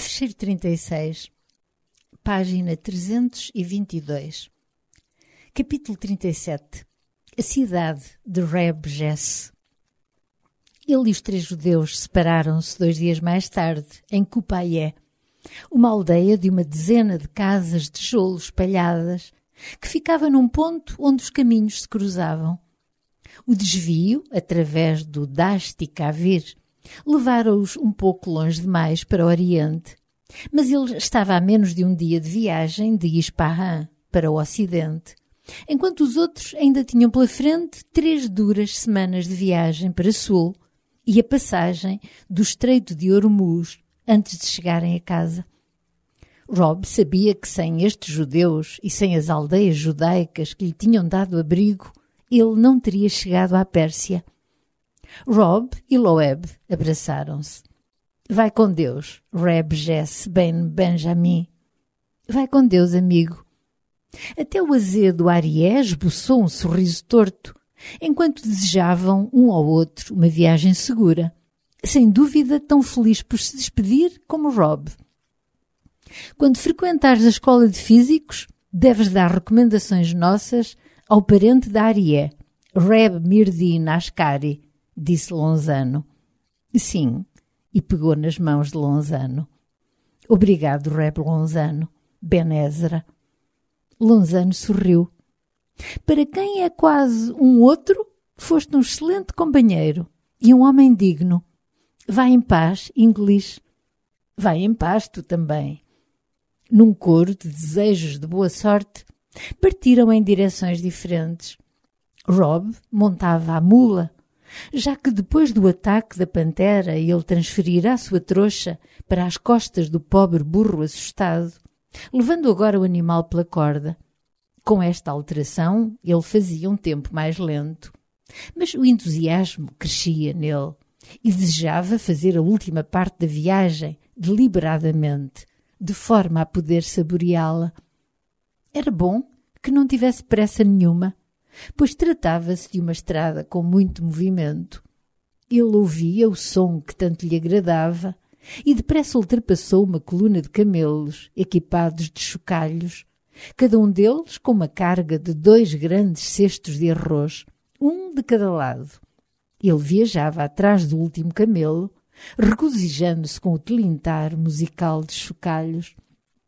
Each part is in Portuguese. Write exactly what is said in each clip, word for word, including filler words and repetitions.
Fecheiro trinta e seis, página trezentos e vinte e dois. Capítulo trinta e sete. A cidade de Reb Jesse. Ele e os três judeus separaram-se dois dias mais tarde, em Cupaié, uma aldeia de uma dezena de casas de tijolo espalhadas, que ficava num ponto onde os caminhos se cruzavam. O desvio, através do Dashti Kavir, levara-os um pouco longe demais para o Oriente, mas ele estava a menos de um dia de viagem de Ispahan para o Ocidente, enquanto os outros ainda tinham pela frente três duras semanas de viagem para Sul e a passagem do Estreito de Hormuz antes de chegarem a casa. Rob sabia que sem estes judeus e sem as aldeias judaicas que lhe tinham dado abrigo, ele não teria chegado à Pérsia. Rob e Loeb abraçaram-se. Vai com Deus, Reb Jesse ben Benjamin. Vai com Deus, amigo. Até o azedo Arié esboçou um sorriso torto, enquanto desejavam um ao outro uma viagem segura, sem dúvida tão feliz por se despedir como Rob. Quando frequentares a escola de físicos, deves dar recomendações nossas ao parente da Arié, Reb Mirdin Ashkari, disse Lonzano. Sim, e pegou nas mãos de Lonzano. Obrigado, Reb Lonzano, Ben Ezra. Lonzano sorriu. Para quem é quase um outro, foste um excelente companheiro e um homem digno. Vai em paz, inglês. Vai em paz, tu também. Num coro de desejos de boa sorte, partiram em direções diferentes. Rob montava a mula, já que depois do ataque da pantera ele transferira a sua trouxa para as costas do pobre burro assustado, levando agora o animal pela corda. Com esta alteração, ele fazia um tempo mais lento, mas o entusiasmo crescia nele e desejava fazer a última parte da viagem deliberadamente, de forma a poder saboreá-la. Era bom que não tivesse pressa nenhuma, pois tratava-se de uma estrada com muito movimento. Ele ouvia o som que tanto lhe agradava e depressa ultrapassou uma coluna de camelos equipados de chocalhos, cada um deles com uma carga de dois grandes cestos de arroz, um de cada lado. Ele viajava atrás do último camelo, regozijando-se com o tilintar musical de chocalhos.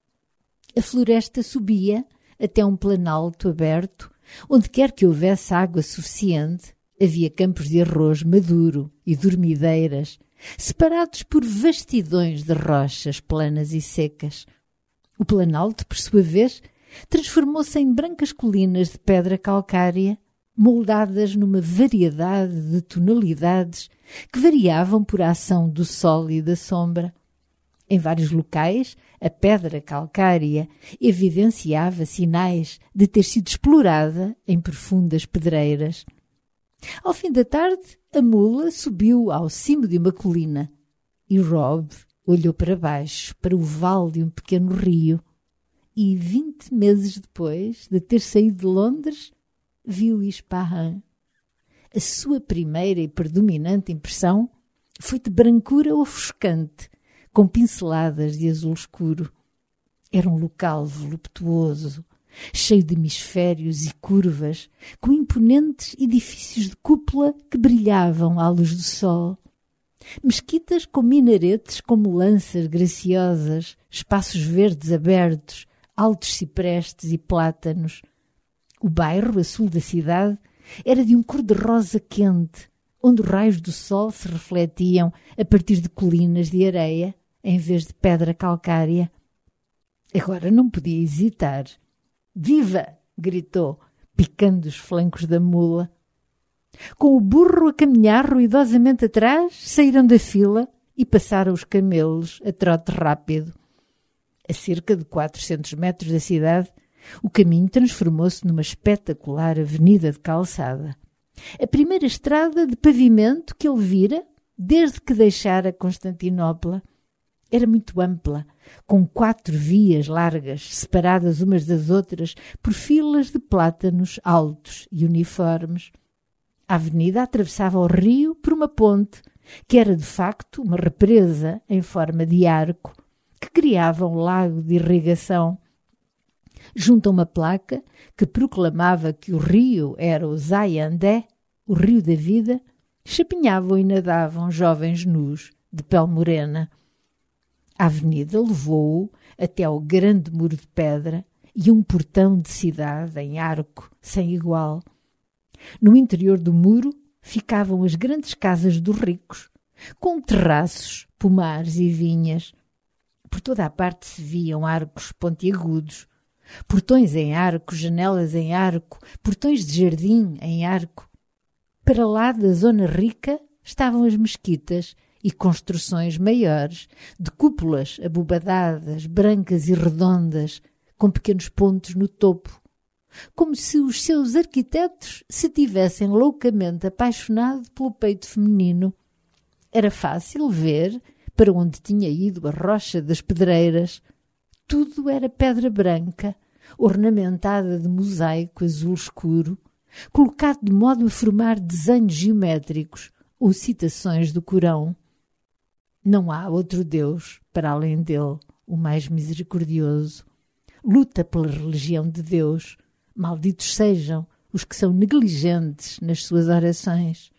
A floresta subia até um planalto aberto, onde quer que houvesse água suficiente, havia campos de arroz maduro e dormideiras, separados por vastidões de rochas planas e secas. O planalto, por sua vez, transformou-se em brancas colinas de pedra calcária, moldadas numa variedade de tonalidades que variavam por a ação do sol e da sombra. Em vários locais, a pedra calcária evidenciava sinais de ter sido explorada em profundas pedreiras. Ao fim da tarde, a mula subiu ao cimo de uma colina e Rob olhou para baixo, para o vale de um pequeno rio, e vinte meses depois de ter saído de Londres, viu Ispahan. A sua primeira e predominante impressão foi de brancura ofuscante, com pinceladas de azul escuro. Era um local voluptuoso, cheio de hemisférios e curvas, com imponentes edifícios de cúpula que brilhavam à luz do sol. Mesquitas com minaretes como lanças graciosas, espaços verdes abertos, altos ciprestes e plátanos. O bairro, a sul da cidade, era de um cor-de-rosa quente, onde os raios do sol se refletiam a partir de colinas de areia, em vez de pedra calcária. Agora não podia hesitar. «Viva!» gritou, picando os flancos da mula. Com o burro a caminhar ruidosamente atrás, saíram da fila e passaram os camelos a trote rápido. A cerca de quatrocentos metros da cidade, o caminho transformou-se numa espetacular avenida de calçada. A primeira estrada de pavimento que ele vira desde que deixara Constantinopla. Era muito ampla, com quatro vias largas, separadas umas das outras por filas de plátanos altos e uniformes. A avenida atravessava o rio por uma ponte, que era de facto uma represa em forma de arco, que criava um lago de irrigação. Junto a uma placa que proclamava que o rio era o Zayandé, o rio da vida, chapinhavam e nadavam jovens nus, de pele morena. A avenida levou-o até ao grande muro de pedra e um portão de cidade em arco, sem igual. No interior do muro ficavam as grandes casas dos ricos, com terraços, pomares e vinhas. Por toda a parte se viam arcos pontiagudos, portões em arco, janelas em arco, portões de jardim em arco. Para lá da zona rica estavam as mesquitas e construções maiores, de cúpulas abobadadas, brancas e redondas, com pequenos pontos no topo, como se os seus arquitetos se tivessem loucamente apaixonado pelo peito feminino. Era fácil ver para onde tinha ido a rocha das pedreiras. Tudo era pedra branca, ornamentada de mosaico azul escuro, colocado de modo a formar desenhos geométricos ou citações do Corão. Não há outro Deus para além dele, o mais misericordioso. Luta pela religião de Deus. Malditos sejam os que são negligentes nas suas orações.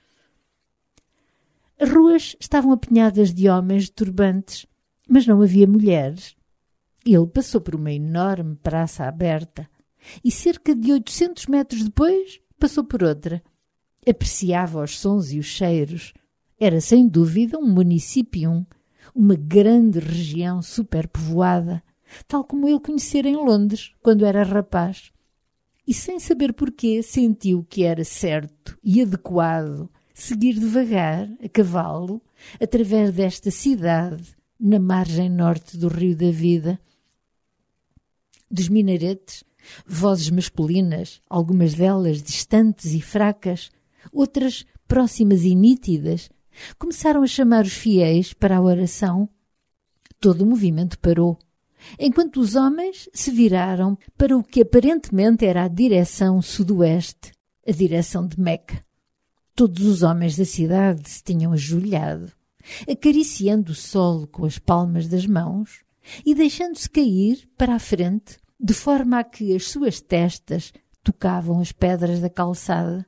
As ruas estavam apinhadas de homens de turbantes, mas não havia mulheres. Ele passou por uma enorme praça aberta e cerca de oitocentos metros depois passou por outra. Apreciava os sons e os cheiros. Era sem dúvida um município, uma grande região superpovoada, tal como ele conhecera em Londres quando era rapaz. E sem saber porquê sentiu que era certo e adequado seguir devagar, a cavalo, através desta cidade, na margem norte do Rio da Vida. Dos minaretes, vozes masculinas, algumas delas distantes e fracas, outras próximas e nítidas, começaram a chamar os fiéis para a oração. Todo o movimento parou, enquanto os homens se viraram para o que aparentemente era a direção sudoeste, a direção de Meca. Todos os homens da cidade se tinham ajoelhado, acariciando o solo com as palmas das mãos e deixando-se cair para a frente, de forma a que as suas testas tocavam as pedras da calçada.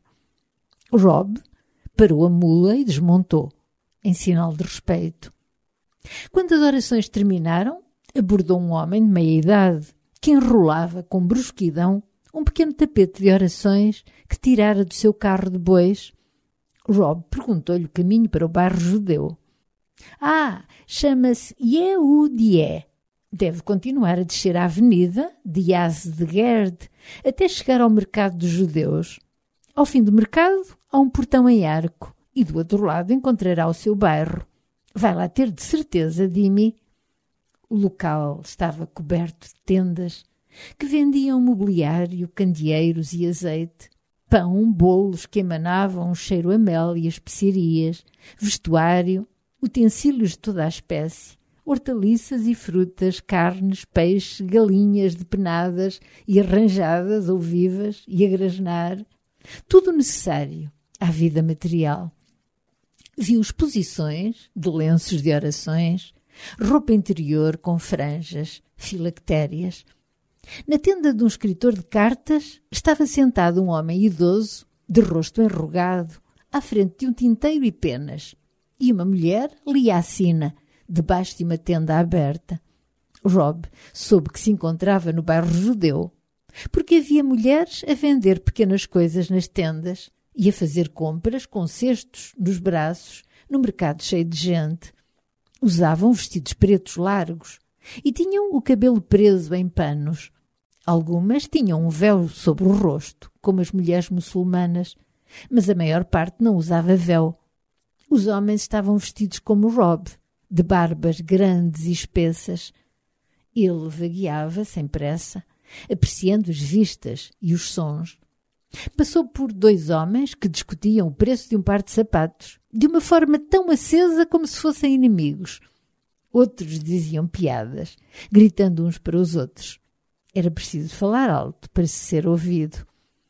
Rob parou a mula e desmontou, em sinal de respeito. Quando as orações terminaram, abordou um homem de meia-idade que enrolava com brusquidão um pequeno tapete de orações que tirara do seu carro de bois. Rob perguntou-lhe o caminho para o bairro judeu. Ah, chama-se Yehudié. Deve continuar a descer a avenida de Yazdegerd até chegar ao mercado dos judeus. Ao fim do mercado há um portão em arco e do outro lado encontrará o seu bairro. Vai lá ter de certeza, Dimi. O local estava coberto de tendas que vendiam mobiliário, candeeiros e azeite, pão, bolos que emanavam um cheiro a mel e especiarias, vestuário, utensílios de toda a espécie, hortaliças e frutas, carnes, peixe, galinhas depenadas e arranjadas ou vivas e a grasnar, tudo necessário à vida material. Viu exposições de lenços de orações, roupa interior com franjas, filactérias. Na tenda de um escritor de cartas estava sentado um homem idoso, de rosto enrugado, à frente de um tinteiro e penas, e uma mulher lia a sina, debaixo de uma tenda aberta. Rob soube que se encontrava no bairro judeu, porque havia mulheres a vender pequenas coisas nas tendas e a fazer compras com cestos nos braços, no mercado cheio de gente. Usavam vestidos pretos largos e tinham o cabelo preso em panos. Algumas tinham um véu sobre o rosto, como as mulheres muçulmanas, mas a maior parte não usava véu. Os homens estavam vestidos como Rob, de barbas grandes e espessas. Ele vagueava sem pressa, apreciando as vistas e os sons. Passou por dois homens que discutiam o preço de um par de sapatos, de uma forma tão acesa como se fossem inimigos. Outros diziam piadas, gritando uns para os outros. Era preciso falar alto para se ser ouvido.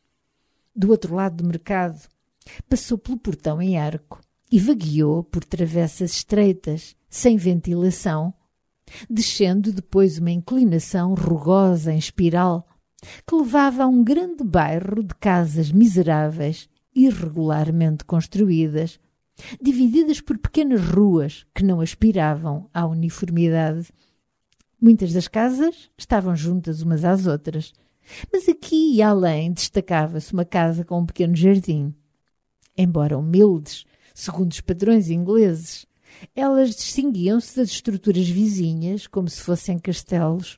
Do outro lado do mercado, passou pelo portão em arco e vagueou por travessas estreitas, sem ventilação. descendo depois uma inclinação rugosa em espiral que levava a um grande bairro de casas miseráveis, irregularmente construídas, divididas por pequenas ruas que não aspiravam à uniformidade. Muitas das casas estavam juntas umas às outras, mas aqui e além destacava-se uma casa com um pequeno jardim. Embora humildes, segundo os padrões ingleses, elas distinguiam-se das estruturas vizinhas como se fossem castelos.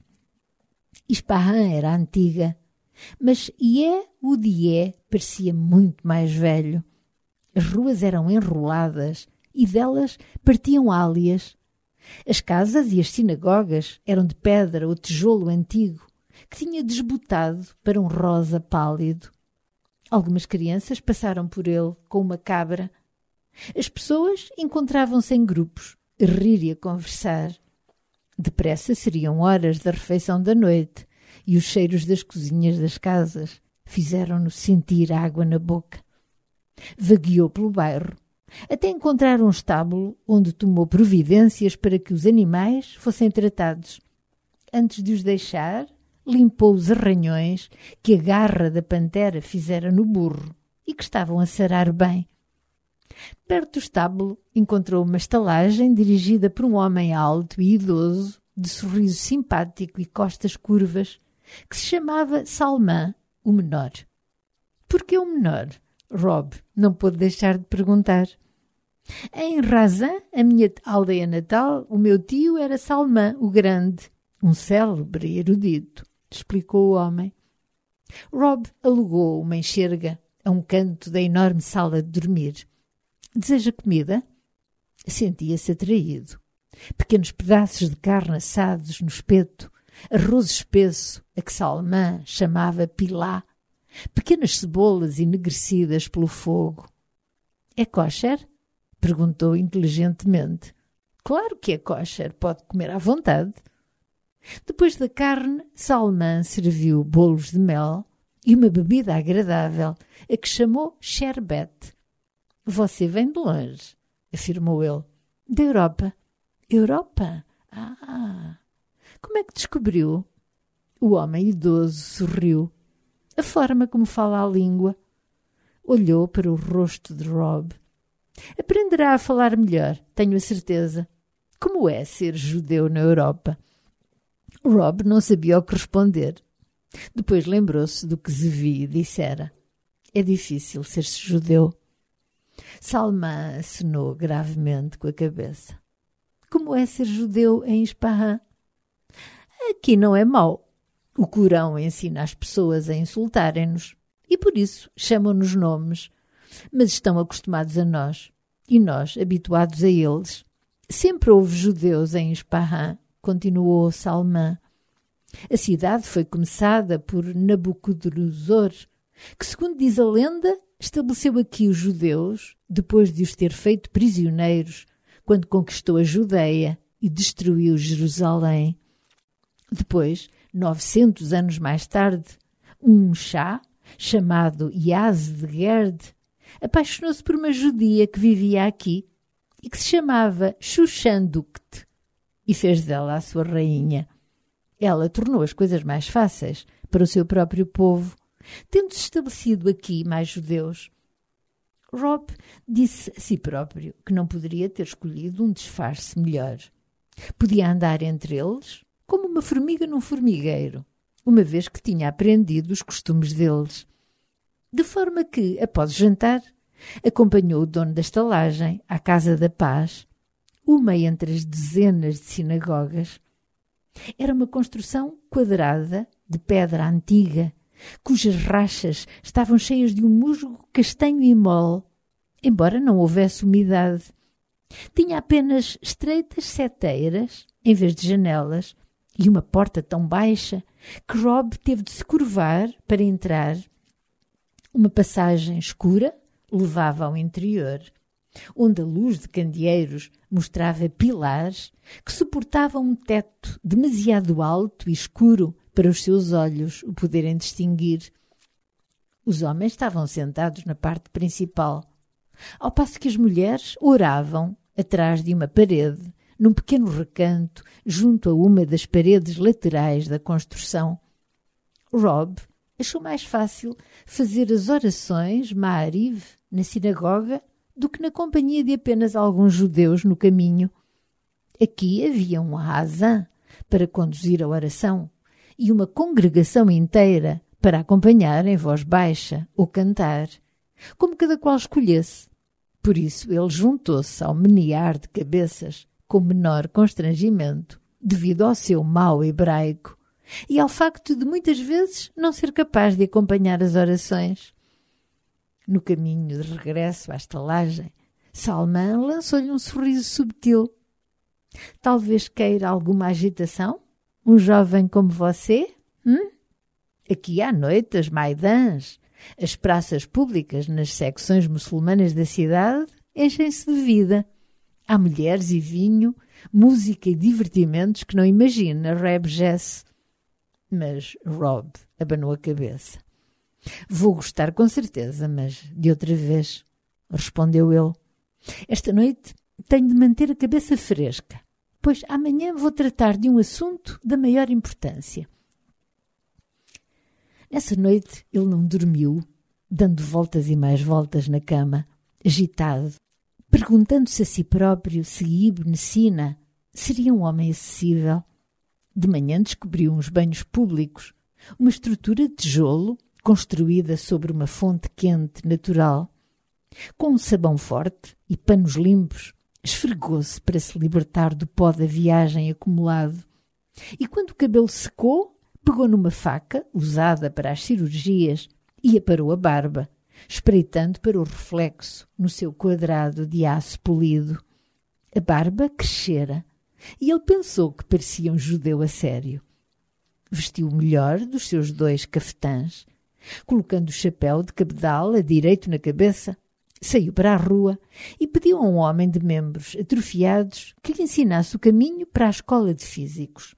Ispahan era antiga, mas Ié-Udié parecia muito mais velho. As ruas eram enroladas e delas partiam álias. As casas e as sinagogas eram de pedra ou tijolo antigo, que tinha desbotado para um rosa pálido. Algumas crianças passaram por ele com uma cabra. As pessoas encontravam-se em grupos, a rir e a conversar. Depressa seriam horas da refeição da noite e os cheiros das cozinhas das casas fizeram-no sentir água na boca. Vagueou pelo bairro, até encontrar um estábulo onde tomou providências para que os animais fossem tratados. Antes de os deixar, limpou os arranhões que a garra da pantera fizera no burro e que estavam a sarar bem. Perto do estábulo encontrou uma estalagem dirigida por um homem alto e idoso, de sorriso simpático e costas curvas, que se chamava Salman, o menor. Por que o menor? Rob não pôde deixar de perguntar. Em Razan, a minha aldeia natal, o meu tio era Salman, o grande, um célebre erudito, explicou o homem. Rob alugou uma enxerga a um canto da enorme sala de dormir. Deseja comida? Sentia-se atraído. Pequenos pedaços de carne assados no espeto, arroz espesso, a que Salman chamava pilá, pequenas cebolas enegrecidas pelo fogo. É kosher? Perguntou inteligentemente. Claro que é kosher, pode comer à vontade. Depois da carne, Salman serviu bolos de mel e uma bebida agradável, a que chamou sherbet. Você vem de longe, afirmou ele. Da Europa. Europa? Ah! Como é que descobriu? O homem idoso sorriu. A forma como fala a língua. Olhou para o rosto de Rob. Aprenderá a falar melhor, tenho a certeza. Como é ser judeu na Europa? Rob não sabia o que responder. Depois lembrou-se do que Zevi dissera. É difícil ser-se judeu. Salman acenou gravemente com a cabeça. Como é ser judeu em Ispahan? Aqui não é mau. O Corão ensina as pessoas a insultarem-nos e por isso chamam-nos nomes, mas estão acostumados a nós e nós habituados a eles. Sempre houve judeus em Ispahan, continuou Salman. A cidade foi começada por Nabucodonosor, que, segundo diz a lenda, estabeleceu aqui os judeus depois de os ter feito prisioneiros quando conquistou a Judeia e destruiu Jerusalém. Depois, novecentos anos mais tarde, um chá, chamado Yazdegerd, apaixonou-se por uma judia que vivia aqui e que se chamava Shushandukt e fez dela a sua rainha. Ela tornou as coisas mais fáceis para o seu próprio povo, tendo-se estabelecido aqui mais judeus. Rob disse a si próprio que não poderia ter escolhido um disfarce melhor. Podia andar entre eles como uma formiga num formigueiro, uma vez que tinha aprendido os costumes deles. De forma que, após o jantar, acompanhou o dono da estalagem à Casa da Paz, uma entre as dezenas de sinagogas. Era uma construção quadrada, de pedra antiga, cujas rachas estavam cheias de um musgo castanho e mole, embora não houvesse umidade. Tinha apenas estreitas seteiras, em vez de janelas, e uma porta tão baixa que Rob teve de se curvar para entrar. Uma passagem escura levava ao interior, onde a luz de candeeiros mostrava pilares que suportavam um teto demasiado alto e escuro para os seus olhos o poderem distinguir. Os homens estavam sentados na parte principal, ao passo que as mulheres oravam atrás de uma parede num pequeno recanto, junto a uma das paredes laterais da construção. Rob achou mais fácil fazer as orações Ma'ariv na sinagoga do que na companhia de apenas alguns judeus no caminho. Aqui havia um Hazan para conduzir a oração e uma congregação inteira para acompanhar em voz baixa ou cantar, como cada qual escolhesse. Por isso ele juntou-se ao menear de cabeças com menor constrangimento, devido ao seu mau hebraico e ao facto de muitas vezes não ser capaz de acompanhar as orações. No caminho de regresso à estalagem, Salman lançou-lhe um sorriso subtil. Talvez queira alguma agitação? Um jovem como você? Hum? Aqui à noite as maidãs, as praças públicas nas secções muçulmanas da cidade enchem-se de vida. Há mulheres e vinho, música e divertimentos que não imagina Reb Jesse. Mas Rob abanou a cabeça. Vou gostar com certeza, mas de outra vez, respondeu ele. Esta noite tenho de manter a cabeça fresca, pois amanhã vou tratar de um assunto da maior importância. Nessa noite ele não dormiu, dando voltas e mais voltas na cama, agitado, perguntando-se a si próprio se Ibn Sina seria um homem acessível. De manhã descobriu uns banhos públicos, uma estrutura de tijolo construída sobre uma fonte quente natural. Com um sabão forte e panos limpos, esfregou-se para se libertar do pó da viagem acumulado. E quando o cabelo secou, pegou numa faca, usada para as cirurgias, e aparou a barba, espreitando para o reflexo no seu quadrado de aço polido. A barba crescera, e ele pensou que parecia um judeu a sério. Vestiu o melhor dos seus dois cafetãs, colocando o chapéu de cabedal a direito na cabeça, saiu para a rua e pediu a um homem de membros atrofiados que lhe ensinasse o caminho para a escola de físicos.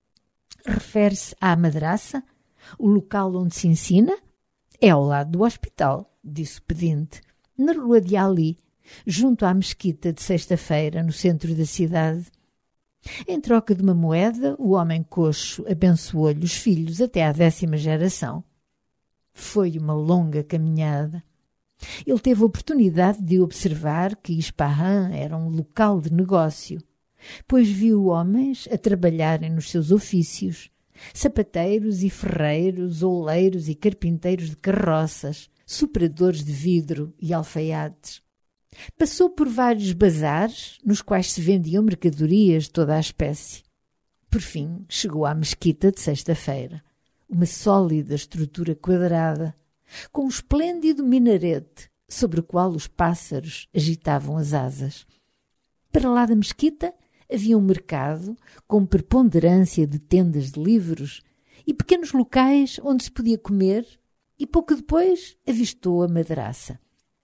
Refere-se à madraça, o local onde se ensina? É ao lado do hospital, disse o pedinte, na rua de Ali, junto à mesquita de sexta-feira, no centro da cidade. Em troca de uma moeda, o homem coxo abençoou-lhe os filhos até à décima geração. Foi uma longa caminhada. Ele teve a oportunidade de observar que Ispahan era um local de negócio, pois viu homens a trabalharem nos seus ofícios, sapateiros e ferreiros, oleiros e carpinteiros de carroças, sopradores de vidro e alfaiates. Passou por vários bazares, nos quais se vendiam mercadorias de toda a espécie. Por fim, chegou à mesquita de sexta-feira, uma sólida estrutura quadrada, com um esplêndido minarete sobre o qual os pássaros agitavam as asas. Para lá da mesquita havia um mercado com preponderância de tendas de livros e pequenos locais onde se podia comer, e pouco depois avistou a madraça.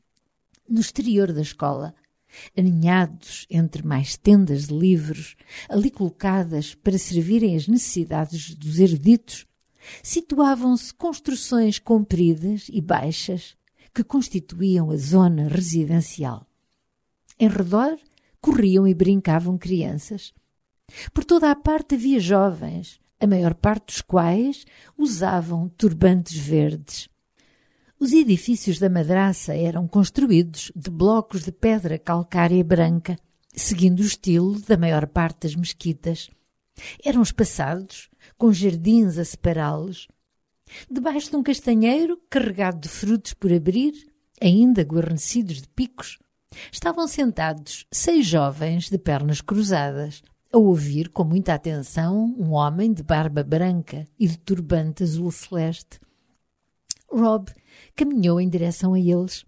No exterior da escola, aninhados entre mais tendas de livros, ali colocadas para servirem às necessidades dos eruditos, situavam-se construções compridas e baixas que constituíam a zona residencial. Em redor corriam e brincavam crianças. Por toda a parte havia jovens, a maior parte dos quais usavam turbantes verdes. Os edifícios da madraça eram construídos de blocos de pedra calcária branca, seguindo o estilo da maior parte das mesquitas. Eram espaçados, com jardins a separá-los. Debaixo de um castanheiro, carregado de frutos por abrir, ainda guarnecidos de picos, estavam sentados seis jovens de pernas cruzadas, a ouvir com muita atenção um homem de barba branca e de turbante azul celeste. Rob caminhou em direção a eles.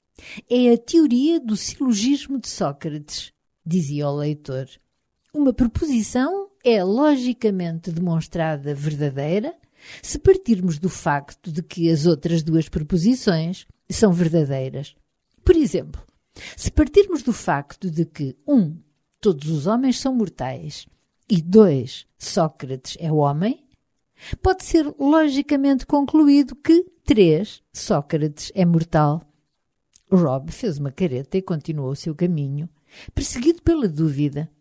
É a teoria do silogismo de Sócrates, dizia o leitor. Uma proposição é logicamente demonstrada verdadeira se partirmos do facto de que as outras duas proposições são verdadeiras. Por exemplo, se partirmos do facto de que, um, todos os homens são mortais, e dois, Sócrates é homem, pode ser logicamente concluído que, três, Sócrates é mortal. Rob fez uma careta e continuou o seu caminho, perseguido pela dúvida.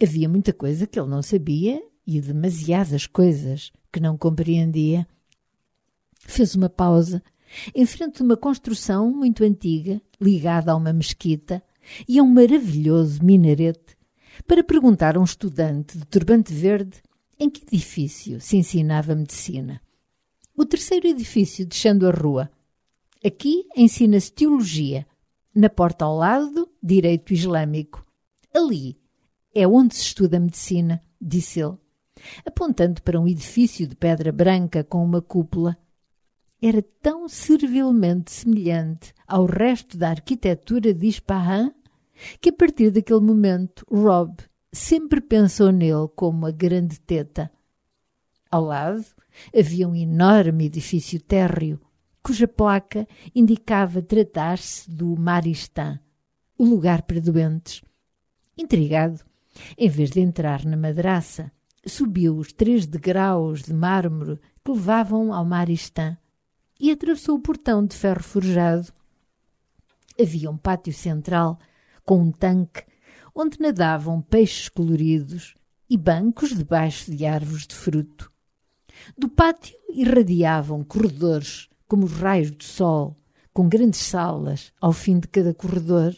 Havia muita coisa que ele não sabia e demasiadas coisas que não compreendia. Fez uma pausa em frente de uma construção muito antiga, ligada a uma mesquita e a um maravilhoso minarete, para perguntar a um estudante de turbante verde em que edifício se ensinava medicina. O terceiro edifício, descendo a rua. Aqui ensina-se teologia. Na porta ao lado, direito islâmico. Ali é onde se estuda medicina, disse ele, apontando para um edifício de pedra branca com uma cúpula. Era tão servilmente semelhante ao resto da arquitetura de Ispahan que a partir daquele momento Rob sempre pensou nele como a grande teta. Ao lado havia um enorme edifício térreo, cuja placa indicava tratar-se do Maristã, o lugar para doentes. Intrigado, em vez de entrar na madraça, subiu os três degraus de mármore que levavam ao Maristã e atravessou o portão de ferro forjado. Havia um pátio central com um tanque onde nadavam peixes coloridos e bancos debaixo de árvores de fruto. Do pátio irradiavam corredores como os raios do sol, com grandes salas ao fim de cada corredor.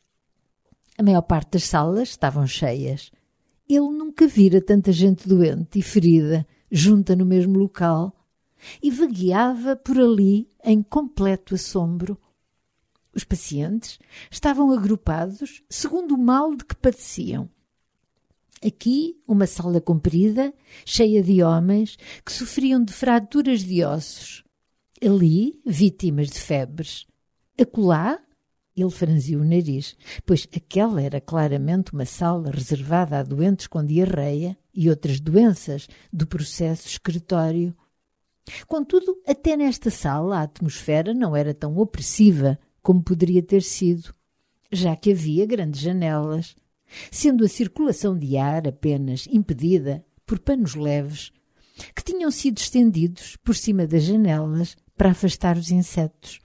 A maior parte das salas estavam cheias. Ele nunca vira tanta gente doente e ferida junta no mesmo local e vagueava por ali em completo assombro. Os pacientes estavam agrupados segundo o mal de que padeciam. Aqui, uma sala comprida, cheia de homens que sofriam de fraturas de ossos. Ali, vítimas de febres. Acolá, ele franziu o nariz, pois aquela era claramente uma sala reservada a doentes com diarreia e outras doenças do processo excretório. Contudo, até nesta sala a atmosfera não era tão opressiva como poderia ter sido, já que havia grandes janelas, sendo a circulação de ar apenas impedida por panos leves, que tinham sido estendidos por cima das janelas para afastar os insetos.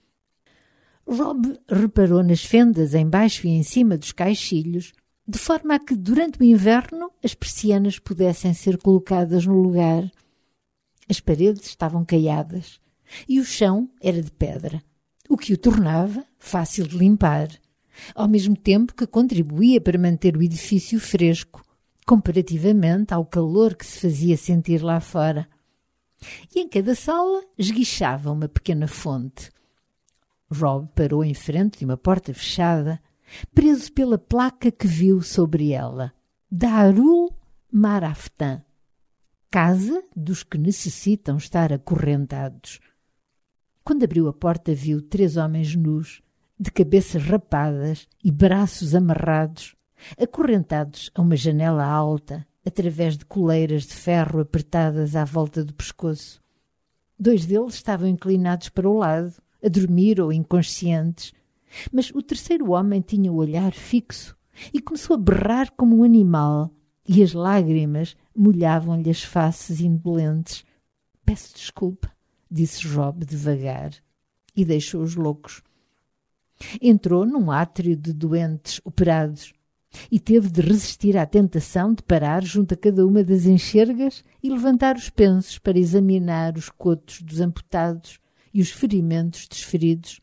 Rob reparou nas fendas embaixo e em cima dos caixilhos, de forma a que durante o inverno as persianas pudessem ser colocadas no lugar. As paredes estavam caiadas e o chão era de pedra, o que o tornava fácil de limpar, ao mesmo tempo que contribuía para manter o edifício fresco, comparativamente ao calor que se fazia sentir lá fora. E em cada sala esguichava uma pequena fonte. Rob parou em frente de uma porta fechada, preso pela placa que viu sobre ela. Darul Maraftan, casa dos que necessitam estar acorrentados. Quando abriu a porta, viu três homens nus, de cabeças rapadas e braços amarrados, acorrentados a uma janela alta, através de coleiras de ferro apertadas à volta do pescoço. Dois deles estavam inclinados para o lado, a dormir ou inconscientes, mas o terceiro homem tinha o olhar fixo e começou a berrar como um animal, e as lágrimas molhavam-lhe as faces indolentes. — Peço desculpa, disse Rob devagar, e deixou os loucos. Entrou num átrio de doentes operados e teve de resistir à tentação de parar junto a cada uma das enxergas e levantar os pensos para examinar os cotos dos amputados e os ferimentos dos feridos.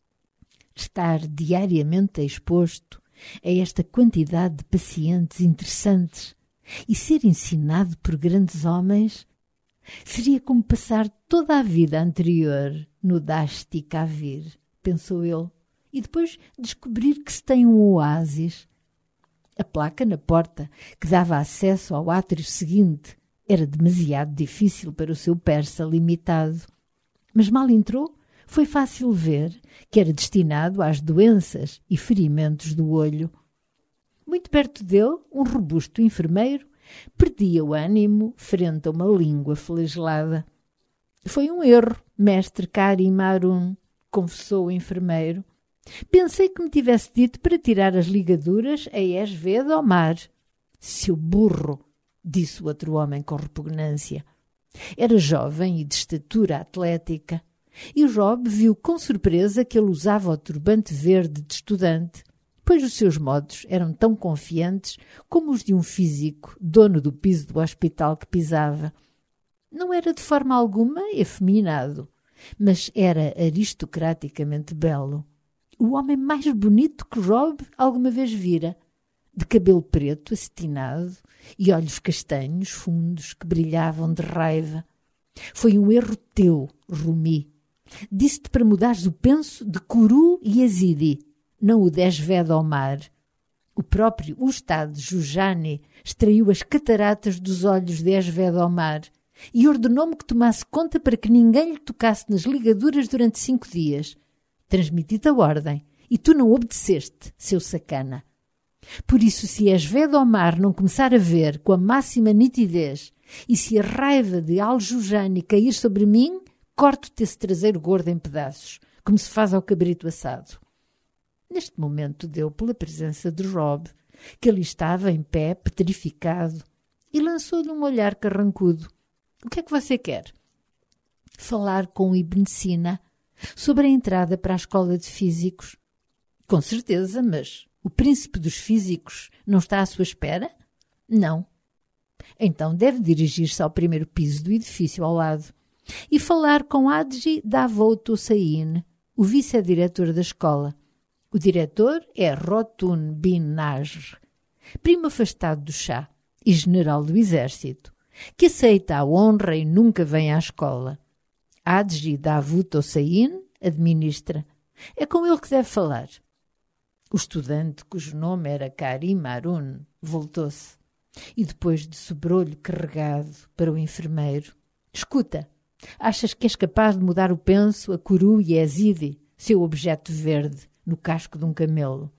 Estar diariamente exposto a esta quantidade de pacientes interessantes e ser ensinado por grandes homens seria como passar toda a vida anterior no Dashti Kavir, pensou ele, e depois descobrir que se tem um oásis. A placa na porta que dava acesso ao átrio seguinte era demasiado difícil para o seu persa limitado, mas mal entrou, foi fácil ver que era destinado às doenças e ferimentos do olho. Muito perto dele, um robusto enfermeiro perdia o ânimo frente a uma língua flagelada. — Foi um erro, mestre Karim Harun, confessou o enfermeiro. — Pensei que me tivesse dito para tirar as ligaduras a Esved ao mar. — Seu burro! Disse o outro homem com repugnância. Era jovem e de estatura atlética, e Rob viu com surpresa que ele usava o turbante verde de estudante, pois os seus modos eram tão confiantes como os de um físico, dono do piso do hospital que pisava. Não era de forma alguma efeminado, mas era aristocraticamente belo. O homem mais bonito que Rob alguma vez vira, de cabelo preto, acetinado, e olhos castanhos fundos que brilhavam de raiva. Foi um erro teu, Rumi. Disse-te para mudares o penso de Kuru e Yazidi, não o de Esved Omar. O próprio Ustad Jujani extraiu as cataratas dos olhos de Esved Omar e ordenou-me que tomasse conta para que ninguém lhe tocasse nas ligaduras durante cinco dias. Transmiti-te a ordem e tu não obedeceste, seu sacana. Por isso, se Esved Omar não começar a ver com a máxima nitidez e se a raiva de Al-Jujani cair sobre mim, corto-te esse traseiro gordo em pedaços, como se faz ao cabrito assado. Neste momento deu pela presença de Rob, que ali estava em pé, petrificado, e lançou-lhe um olhar carrancudo. O que é que você quer? Falar com Ibn Sina sobre a entrada para a escola de físicos. Com certeza, mas o príncipe dos físicos não está à sua espera? Não. Então deve dirigir-se ao primeiro piso do edifício ao lado e falar com Adji Davut Hussain, o vice-diretor da escola. O diretor é Rotun bin Najr, primo afastado do chá e general do exército, que aceita a honra e nunca vem à escola. Adji Davut Hussain administra. É com ele que deve falar. O estudante, cujo nome era Karim Harun, voltou-se e depois de sobrolho carregado para o enfermeiro. Escuta, achas que és capaz de mudar o penso a Kuru e a Yazidi, seu objeto verde, no casco de um camelo?